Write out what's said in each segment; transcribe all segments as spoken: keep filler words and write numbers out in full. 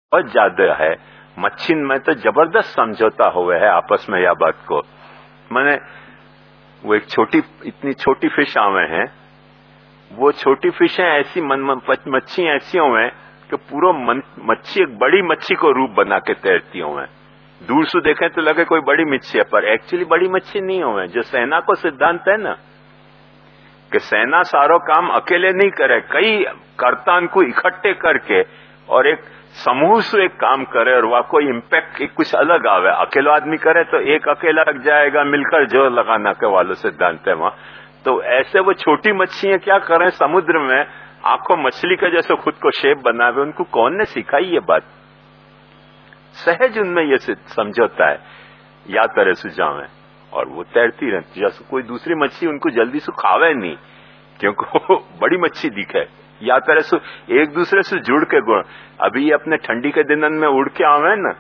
बहुत ज्यादा है। मच्छी में तो जबरदस्त समझौता हुए है आपस में या बात को। मैंने वो एक छोटी इतनी छोटी फिश आवे हैं, वो छोटी फिशें ऐसी मच्छी ऐसी हुए कि पूरा मच्छी एक बड़ी मच्छी को रूप बना के तैरती हुए। दूर से देखें तो लगे कोई बड़ी मच्छी है, पर एक्चुअली बड़ी मच्छी नहीं हुए। जो सेना को सिद्धांत है ना कि सेना सारो काम अकेले नहीं करे, कई कर्तान को इकट्ठे करके और एक समूह से एक काम करे और वह कोई इम्पैक्ट कुछ अलग आवे। अकेला आदमी करे तो एक अकेला लग जाएगा, मिलकर जोर लगाना के वालों सिद्धांत है वहां। तो ऐसे वो छोटी मच्छियां क्या करें समुद्र में, आंखों मछली का जैसे खुद को शेप बनावे। उनको कौन ने सिखाई ये बात? सहज उनमें ये समझौता है, या तरह सुझाव है और वो तैरती रहती। जैसे कोई दूसरी मच्छी उनको जल्दी से खावे नहीं क्योंकि वो बड़ी मच्छी दिखे, या तरह से एक दूसरे से जुड़ के गुण। अभी अपने ठंडी के दिनन में उड़ के आवे ना,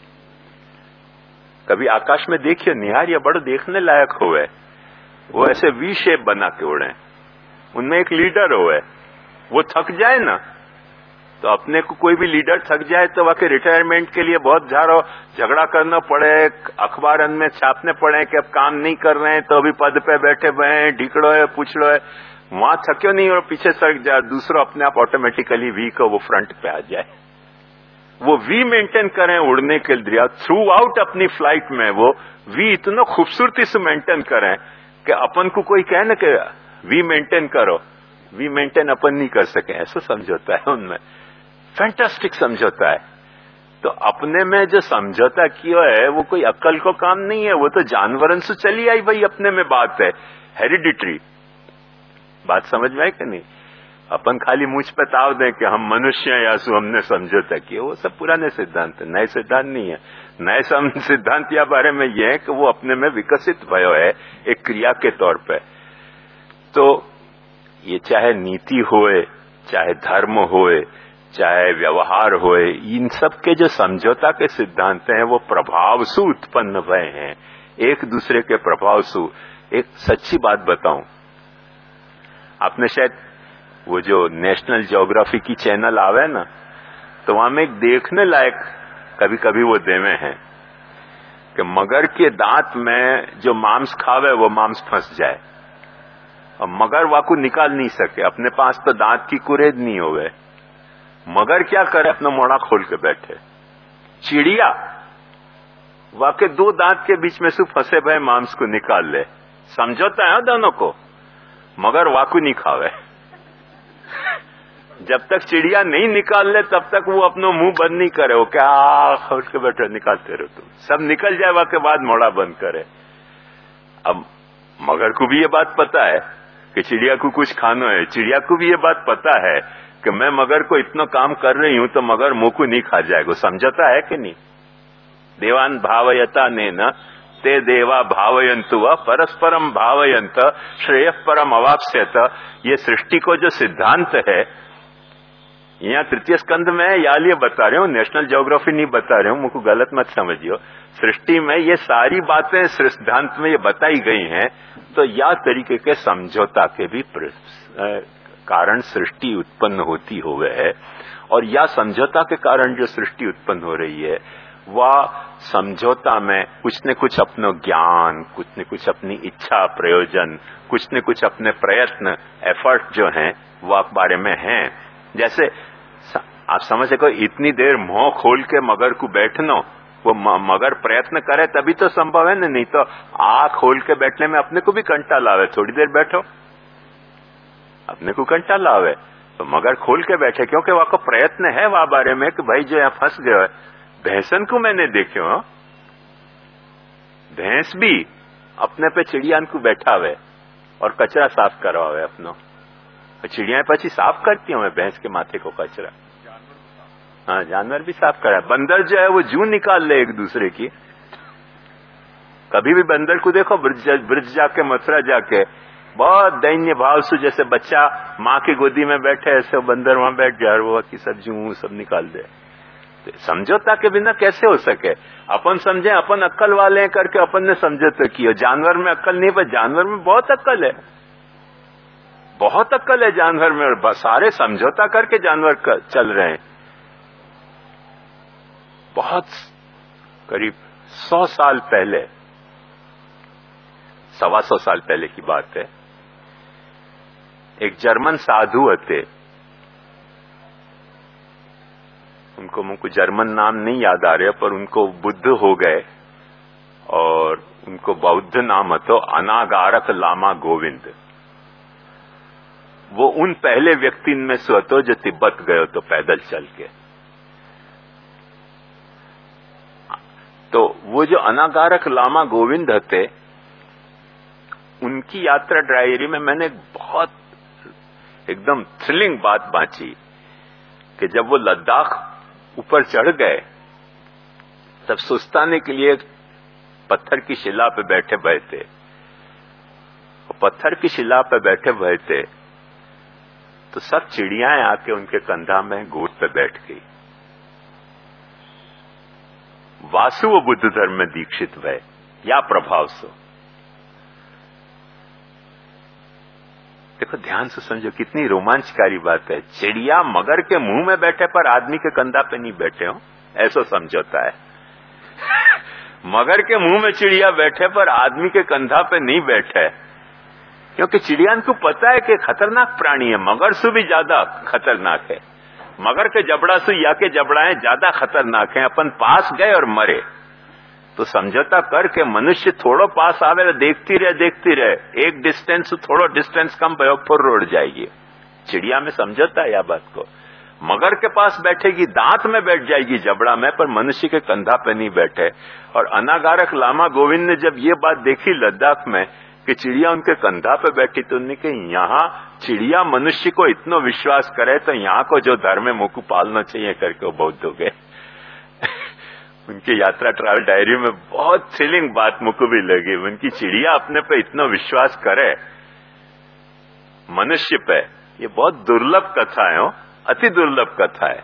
कभी आकाश में देखिए निहार, ये बड़ो देखने लायक हुए। वो ऐसे वी शेप बना के उड़े, उनमें एक लीडर हुए। वो थक जाए ना तो अपने को कोई भी लीडर थक जाए तो वह के रिटायरमेंट के लिए बहुत झारो झगड़ा करना पड़े, अखबार में छापने पड़े कि अब काम नहीं कर रहे हैं तो अभी पद पे बैठे हुए हैं, ढीकड़ो है पूछड़ो है। वहां थक्यो नहीं और पीछे सड़क जाए, दूसरा अपने आप ऑटोमेटिकली वी को वो फ्रंट पे आ जाए। वो वी मेंटेन करें उड़ने के लिए थ्रू आउट अपनी फ्लाइट में। वो वी इतना खूबसूरती से मेंटेन करें कि अपन को कोई कहे ना कि वी मेंटेन करो, वी मेंटेन अपन नहीं कर सके। ऐसा समझौता है उनमें, फैंटास्टिक समझौता है। तो अपने में जो समझौता किया है वो कोई अक्ल को काम नहीं है, वो तो जानवरन से चली आई भाई अपने में बात है, हेरिडिटरी बात। समझ में आई कि नहीं? अपन खाली मुझ पे ताव दें कि हम मनुष्य हैं या सु हमने समझौता किया, वो सब पुराने सिद्धांत है, नए सिद्धांत नहीं है। नए सिद्धांत या बारे में यह है कि वो अपने में विकसित भयो है एक क्रिया के तौर पे। तो ये चाहे नीति होए, चाहे धर्म होए, चाहे व्यवहार होए, इन सब के जो समझौता के सिद्धांत हैं वो प्रभाव से उत्पन्न हुए हैं, एक दूसरे के प्रभाव से। एक सच्ची बात बताऊं, आपने शायद वो जो नेशनल ज्योग्राफी की चैनल आवे ना, तो वहां में एक देखने लायक कभी कभी वो देवे हैं कि मगर के दांत में जो मांस खावे वो मांस फंस जाए और मगर वाकू निकाल नहीं सके। अपने पास तो दांत की कुरेद नहीं होवे, मगर क्या करे, अपना मोड़ा खोल के बैठे। चिड़िया वाके दो दांत के बीच में से फंसे भय मांस को निकाल ले। समझौता है दोनों को, मगर वाकू नहीं खावे। जब तक चिड़िया नहीं निकाल ले तब तक वो अपना मुंह बंद नहीं करे। वो क्या खोल के बैठे, निकालते रहो तुम, सब निकल जाए वाके बाद मोड़ा बंद करे। अब मगर को भी ये बात पता है कि चिड़िया को कुछ खाना है, चिड़िया को भी ये बात पता है कि मैं मगर को इतना काम कर रही हूं तो मगर मुंह को नहीं खा जाएगा। समझौता है कि नहीं? देवान भावयता ने न ते देवा भावयंतु व परस्परम भावयंत श्रेय परम अवाप्स्यत। ये सृष्टि को जो सिद्धांत है, यहाँ तृतीय स्कंध में या लिए बता रहे हूँ, नेशनल ज्योग्राफी नहीं बता रहे हूँ, मुझको गलत मत समझियो। सृष्टि में ये सारी बातें सिद्धांत में ये बताई गई हैं। तो या तरीके के समझौता के भी कारण सृष्टि उत्पन्न होती हुए है, और या समझौता के कारण जो सृष्टि उत्पन्न हो रही है वह समझौता में कुछ न कुछ अपना ज्ञान, कुछ न कुछ अपनी इच्छा, प्रयोजन, कुछ न कुछ अपने प्रयत्न, एफर्ट जो हैं वह बारे में हैं। जैसे आप समझ सको, इतनी देर मुंह खोल के मगर को बैठना, वो मगर प्रयत्न करे तभी तो संभव है ना, नहीं तो आंख खोल के बैठने में अपने को भी कंटा लावे। थोड़ी देर बैठो, अपने को कंटा लावे, तो मगर खोल के बैठे क्योंकि वहां को प्रयत्न है वहां बारे में कि भाई जो यहाँ फंस गया है। भैंसन को मैंने देखो, भैंस भी अपने पे चिड़ियान को बैठा हुए और कचरा साफ करवावे अपनो। चिड़िया पची साफ करती हूँ मैं भैंस के माथे को कचरा। हाँ, जानवर भी साफ करा। बंदर जो है वो जू निकाल ले एक दूसरे की। कभी भी बंदर को देखो ब्रज जाके, मथुरा जाके, बहुत दैन्य भाव से जैसे बच्चा माँ की गोदी में बैठे ऐसे बंदर वहां बैठ जाए और वो की सब जू सब निकाल दे। तो समझौता के बिना कैसे हो सके? अपन समझे अपन अक्ल वाले करके अपन ने समझौता किया। जानवर में अक्ल नहीं, पर जानवर में बहुत अक्ल है, बहुत अक्ल है जानवर में, और सारे समझौता करके जानवर कर, चल रहे हैं। बहुत करीब सौ साल पहले, सवा सौ साल पहले की बात है, एक जर्मन साधु थे, उनको मुझको जर्मन नाम नहीं याद आ रहा, पर उनको बुद्ध हो गए और उनको बौद्ध नाम હતો अनागारक लामा गोविंद। वो उन पहले व्यक्ति में से હતો जो तिब्बत गए तो पैदल चल के। तो वो जो अनागारक लामा गोविंद थे, उनकी यात्रा डायरी में मैंने बहुत एकदम थ्रिलिंग बात बांची कि जब वो लद्दाख ऊपर चढ़ गए तब सुस्ताने के लिए पत्थर की शिला पे बैठे हुए थे। पत्थर की शिला पे बैठे हुए थे तो सब चिड़ियाएं आके उनके कंधा में गोद पे बैठ गई। वासु वो बुद्ध धर्म में दीक्षित हुए या प्रभाव से। देखो ध्यान से समझो, कितनी रोमांचकारी बात है। चिड़िया मगर के मुंह में बैठे पर आदमी के कंधा पे नहीं बैठे हो, ऐसा समझौता है। मगर के मुंह में चिड़िया बैठे पर आदमी के कंधा पे नहीं बैठे, क्योंकि चिड़िया को पता है कि खतरनाक प्राणी है, मगर से भी ज्यादा खतरनाक है। मगर के जबड़ा से या के जबड़ाएं ज्यादा खतरनाक हैं। अपन पास गए और मरे तो समझौता करके मनुष्य थोड़ो पास आवे, देखती रहे देखती रहे, एक डिस्टेंस थोड़ो डिस्टेंस कम भयो फिर रोड जाएगी। चिड़िया में समझौता है या बात को। मगर के पास बैठेगी, दांत में बैठ जाएगी जबड़ा में, पर मनुष्य के कंधा पे नहीं बैठे। और अनागारक लामा गोविंद ने जब ये बात देखी लद्दाख में कि चिड़िया उनके कंधा पे बैठी, तो उन्होंने कहा यहाँ चिड़िया मनुष्य को इतना विश्वास करे तो यहाँ को जो धर्म है मुझको पालना चाहिए करके वो बौद्ध हो गए। उनकी यात्रा ट्रैवल डायरी में बहुत थ्रिलिंग बात मुझको भी लगी। उनकी चिड़िया अपने पे इतना विश्वास करे मनुष्य पे, ये बहुत दुर्लभ कथा है, अति दुर्लभ कथा है।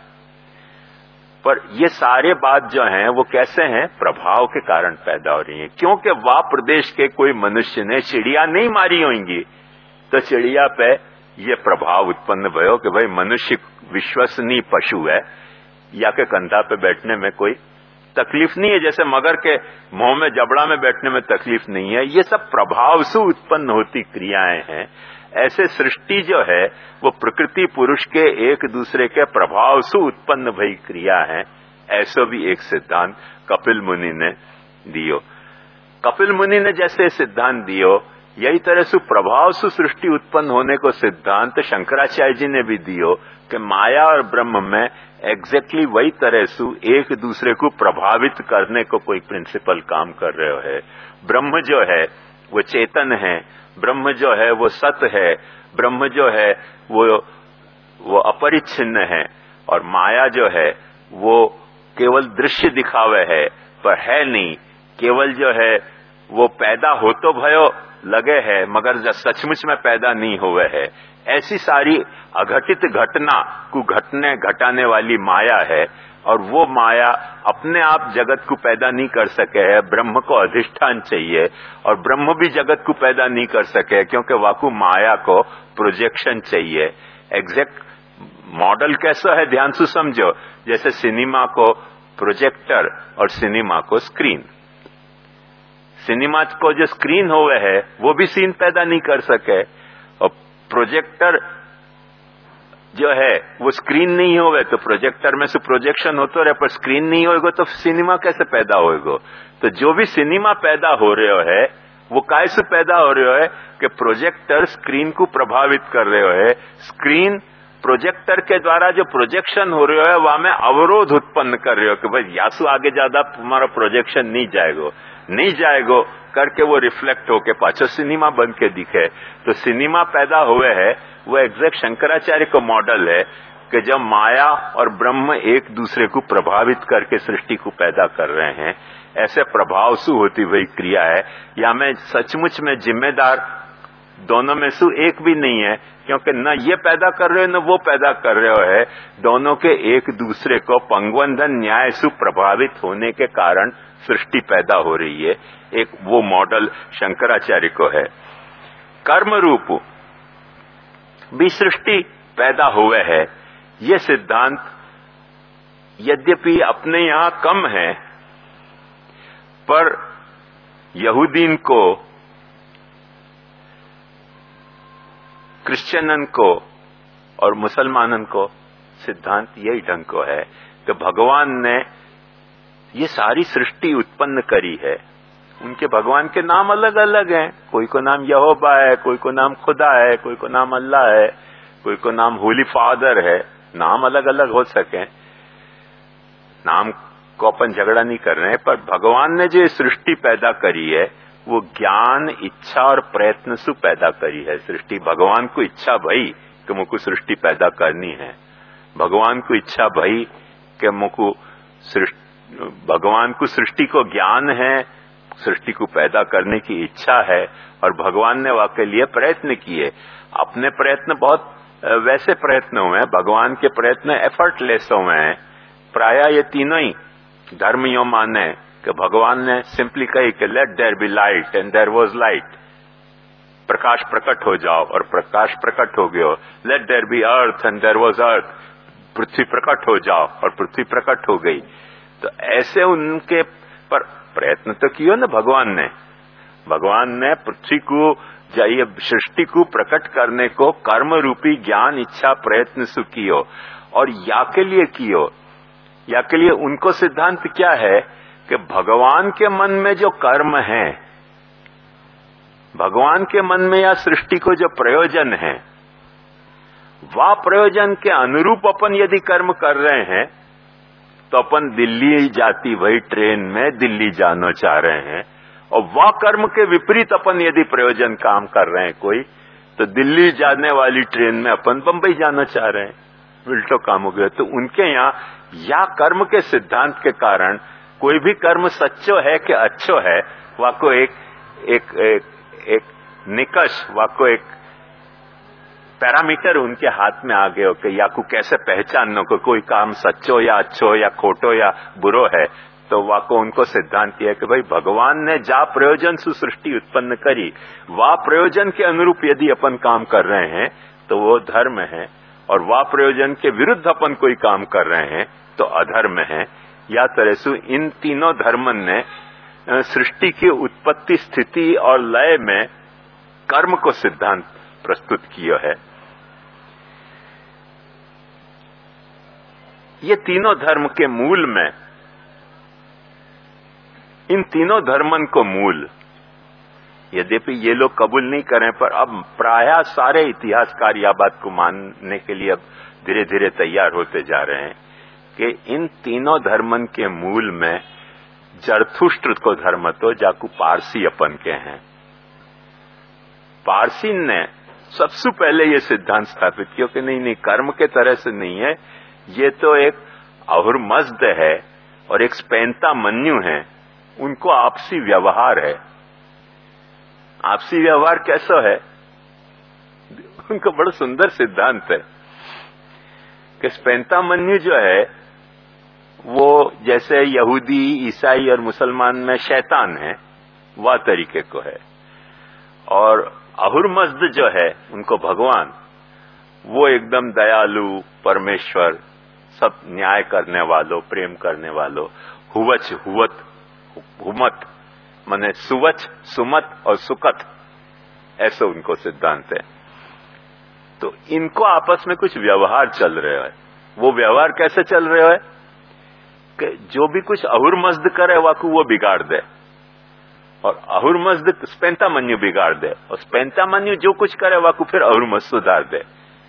पर ये सारे बात जो हैं वो कैसे हैं? प्रभाव के कारण पैदा हो रही है। क्योंकि वह प्रदेश के कोई मनुष्य ने चिड़िया नहीं मारी होंगी तो चिड़िया पे ये प्रभाव उत्पन्न भयो कि भाई मनुष्य विश्वसनीय पशु है, या के कंधा पे बैठने में कोई तकलीफ नहीं है, जैसे मगर के मुंह में जबड़ा में बैठने में तकलीफ नहीं है। ये सब प्रभाव से उत्पन्न होती क्रियाएं हैं। ऐसे सृष्टि जो है वो प्रकृति पुरुष के एक दूसरे के प्रभाव से उत्पन्न भई क्रिया है। ऐसा भी एक सिद्धांत कपिल मुनि ने दियो। कपिल मुनि ने जैसे सिद्धांत दियो, यही तरह से प्रभाव से सृष्टि उत्पन्न होने को सिद्धांत शंकराचार्य जी ने भी दियो कि माया और ब्रह्म में एग्जैक्टली वही तरह से एक दूसरे को प्रभावित करने को कोई प्रिंसिपल काम कर रहे है। ब्रह्म जो है वो चेतन है, ब्रह्म जो है वो सत है, ब्रह्म जो है वो वो अपरिच्छिन्न है, और माया जो है वो केवल दृश्य दिखावे है पर है नहीं। केवल जो है वो पैदा हो तो भयो लगे है मगर सचमुच में पैदा नहीं हुए है। ऐसी सारी अघटित घटना को घटने घटाने वाली माया है, और वो माया अपने आप जगत को पैदा नहीं कर सके है। ब्रह्म को अधिष्ठान चाहिए, और ब्रह्म भी जगत को पैदा नहीं कर सके क्योंकि वाकु माया को प्रोजेक्शन चाहिए। एग्जैक्ट मॉडल कैसा है ध्यान से समझो, जैसे सिनेमा को प्रोजेक्टर और सिनेमा को स्क्रीन। सिनेमा को जो स्क्रीन हुए है वो भी सीन पैदा नहीं कर सके, और प्रोजेक्टर जो है वो स्क्रीन नहीं होवे तो प्रोजेक्टर में से प्रोजेक्शन होता रहे, पर स्क्रीन नहीं होएगा तो सिनेमा कैसे पैदा होएगा? तो जो भी सिनेमा पैदा हो रहे है वो काय से पैदा हो रहे है कि प्रोजेक्टर स्क्रीन को प्रभावित कर रहे है। स्क्रीन प्रोजेक्टर के द्वारा जो प्रोजेक्शन हो रहे है वहां में अवरोध उत्पन्न कर रहे हो कि भाई यासु आगे ज्यादा तुम्हारा प्रोजेक्शन नहीं जाएगा नहीं जाएगा करके वो रिफ्लेक्ट होके पाछो सिनेमा बन के दिखे। तो सिनेमा पैदा हुए है वो एग्जैक्ट शंकराचार्य को मॉडल है कि जब माया और ब्रह्म एक दूसरे को प्रभावित करके सृष्टि को पैदा कर रहे हैं, ऐसे प्रभाव से होती हुई क्रिया है। या मैं सचमुच में जिम्मेदार दोनों में से एक भी नहीं है, क्योंकि न ये पैदा कर रहे हो न वो पैदा कर रहे हो है। दोनों के एक दूसरे को पंगवंधन न्याय से प्रभावित होने के कारण सृष्टि पैदा हो रही है। एक वो मॉडल शंकराचार्य को है। कर्म रूप भी सृष्टि पैदा हुए है, ये सिद्धांत यद्यपि अपने यहां कम है, पर यहूदीन को, क्रिश्चियनन को और मुसलमानन को सिद्धांत यही ढंग को है कि भगवान ने ये सारी सृष्टि उत्पन्न करी है। उनके भगवान के नाम अलग अलग हैं, कोई को नाम यहोवा है, कोई को नाम खुदा है, कोई को नाम अल्लाह है, कोई को नाम होली फादर है। नाम अलग अलग हो सके, नाम को अपन झगड़ा नहीं कर रहे हैं, पर भगवान ने जो सृष्टि पैदा करी है वो ज्ञान, इच्छा और प्रयत्न से पैदा करी है सृष्टि। भगवान को इच्छा भई कि मुझको सृष्टि पैदा करनी है, भगवान को इच्छा भई कि मुझको सृष्टि, भगवान को सृष्टि को ज्ञान है, सृष्टि को पैदा करने की इच्छा है, और भगवान ने वाके लिए प्रयत्न किए। अपने प्रयत्न बहुत वैसे प्रयत्न हुए हैं, भगवान के प्रयत्न एफर्टलेस हुए हैं। प्राय ये तीनों ही धर्म यो माने कि भगवान ने सिंपली कही कि let there be light and there was light, प्रकाश प्रकट हो जाओ और प्रकाश प्रकट हो गयो। Let there be earth and there was earth, पृथ्वी प्रकट हो जाओ और पृथ्वी प्रकट हो गई। तो ऐसे उनके पर प्रयत्न तो किया ना भगवान ने। भगवान ने पृथ्वी को, ये सृष्टि को प्रकट करने को कर्म रूपी ज्ञान, इच्छा, प्रयत्न से कियो। और या के लिए कियो, या के लिए उनको सिद्धांत क्या है कि भगवान के मन में जो कर्म है, भगवान के मन में या सृष्टि को जो प्रयोजन है, वह प्रयोजन के अनुरूप अपन यदि कर्म कर रहे हैं तो अपन दिल्ली जाती वही ट्रेन में दिल्ली जाना चाह रहे हैं, और वह कर्म के विपरीत अपन यदि प्रयोजन काम कर रहे हैं कोई, तो दिल्ली जाने वाली ट्रेन में अपन बंबई जाना चाह रहे हैं, उल्टो काम हो गया। तो उनके यहाँ या कर्म के सिद्धांत के कारण कोई भी कर्म सच्चो है कि अच्छो है, वाको एक एक एक, एक निकष, वाको एक पैरामीटर उनके हाथ में आ गए हो कि या को कैसे पहचानना को कोई काम सच्चो या अच्छो या खोटो या बुरो है। तो वाको उनको सिद्धांत यह है कि भाई भगवान ने जा प्रयोजन से सृष्टि उत्पन्न करी, वह प्रयोजन के अनुरूप यदि अपन काम कर रहे हैं तो वो धर्म है, और वह प्रयोजन के विरुद्ध अपन कोई काम कर रहे हैं तो अधर्म है। या तरह से इन तीनों धर्मन ने सृष्टि की उत्पत्ति, स्थिति और लय में कर्म को सिद्धांत प्रस्तुत किया है। ये तीनों धर्म के मूल में, इन तीनों धर्मन को मूल, यद्यपि ये लोग कबूल नहीं करें, पर अब प्राय सारे इतिहासकार यह बात को मानने के लिए अब धीरे धीरे तैयार होते जा रहे हैं कि इन तीनों धर्मन के मूल में जरथुष्ट्र को धर्म तो जाकू पारसी अपन के हैं। पारसी ने सबसे पहले ये सिद्धांत स्थापित किया कि नहीं नहीं, कर्म के तरह से नहीं है, ये तो एक अहुरमज़्द है और एक स्पेंता मन्यु है, उनको आपसी व्यवहार है। आपसी व्यवहार कैसा है, उनका बड़ा सुंदर सिद्धांत है कि स्पेंता मन्यु जो है वो जैसे यहूदी, ईसाई और मुसलमान में शैतान है, वह तरीके को है, और अहुरमज़्द जो है उनको भगवान, वो एकदम दयालु परमेश्वर, सब न्याय करने वालों, प्रेम करने वालों, हुवच हुवत हुमत माने सुवच, सुमत और सुकत, ऐसे उनको सिद्धांत है। तो इनको आपस में कुछ व्यवहार चल रहे है। वो व्यवहार कैसे चल रहे है कि जो भी कुछ अहुरमज़्द करे वाकू वो बिगाड़ दे, और अहुरमज़्द स्पेंता मन्यु बिगाड़ दे, और स्पेंता मन्यु जो कुछ करे वाकू फिर अहुरमज़्द सुधार दे।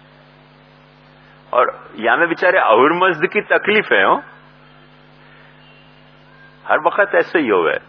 और यहां में बेचारे अहुरमज़्द की तकलीफ है, हो हर वक्त ऐसे ही होवे।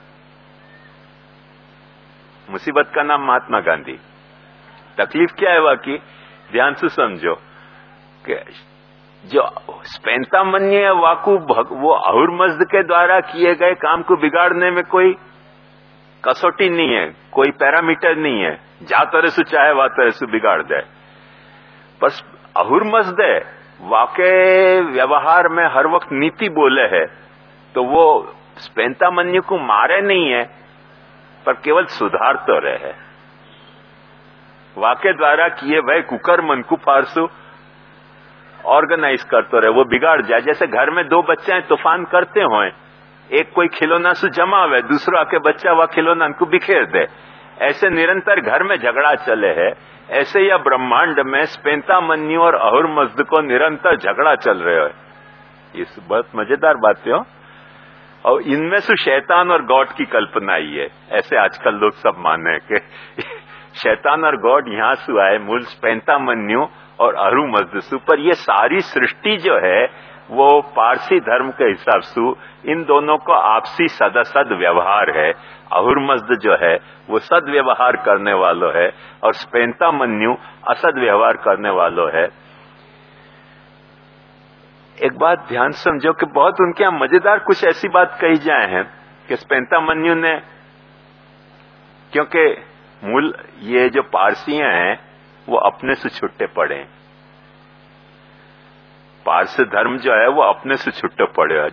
मुसीबत का नाम महात्मा गांधी। तकलीफ क्या है वाकई, ध्यान से समझो कि जो स्पेंता मन्यु है वाकू वो अहुरमज़्द के द्वारा किए गए काम को बिगाड़ने में कोई कसौटी नहीं है, कोई पैरामीटर नहीं है, जा तरह से चाहे वह तरह से बिगाड़ दे। बस अहुरमज़्द है वाके व्यवहार में हर वक्त नीति बोले है, तो वो स्पेंता मन्यु को मारे नहीं है, पर केवल सुधार तो रहे। वाके द्वारा किए भय कुकर मन को फारसु, ऑर्गेनाइज करते रहे, वो बिगाड़ जाए। जैसे घर में दो बच्चे हैं, तूफान करते हों, एक कोई खिलौना से जमा हुआ, दूसरा आके बच्चा वह खिलौना उनको बिखेर दे, ऐसे निरंतर घर में झगड़ा चले है। ऐसे यह ब्रह्मांड में स्पेंतामन्यु और अहुरमज़्द को निरंतर झगड़ा चल रहे है। इस बहुत मजेदार बात है। और इनमें से शैतान और गॉड की कल्पना ही है, ऐसे आजकल लोग सब माने कि शैतान और गॉड यहां से आए, मूल स्पेंतामन्यु और अहुरमज़्द से। पर ये सारी सृष्टि जो है वो पारसी धर्म के हिसाब से इन दोनों को आपसी सदसद व्यवहार है। अहुरमज़्द जो है वो सद व्यवहार करने वालों है और स्पेंतामन्यु असद व्यवहार करने वालों है। एक बात ध्यान समझो कि बहुत उनके यहां मजेदार कुछ ऐसी बात कही जाए हैं कि स्पेंतामन्यु ने, क्योंकि मूल ये जो पारसियां हैं वो अपने से छुट्टे पड़े हैं, पारसी धर्म जो है वो अपने से छुट्टे पड़े हैं।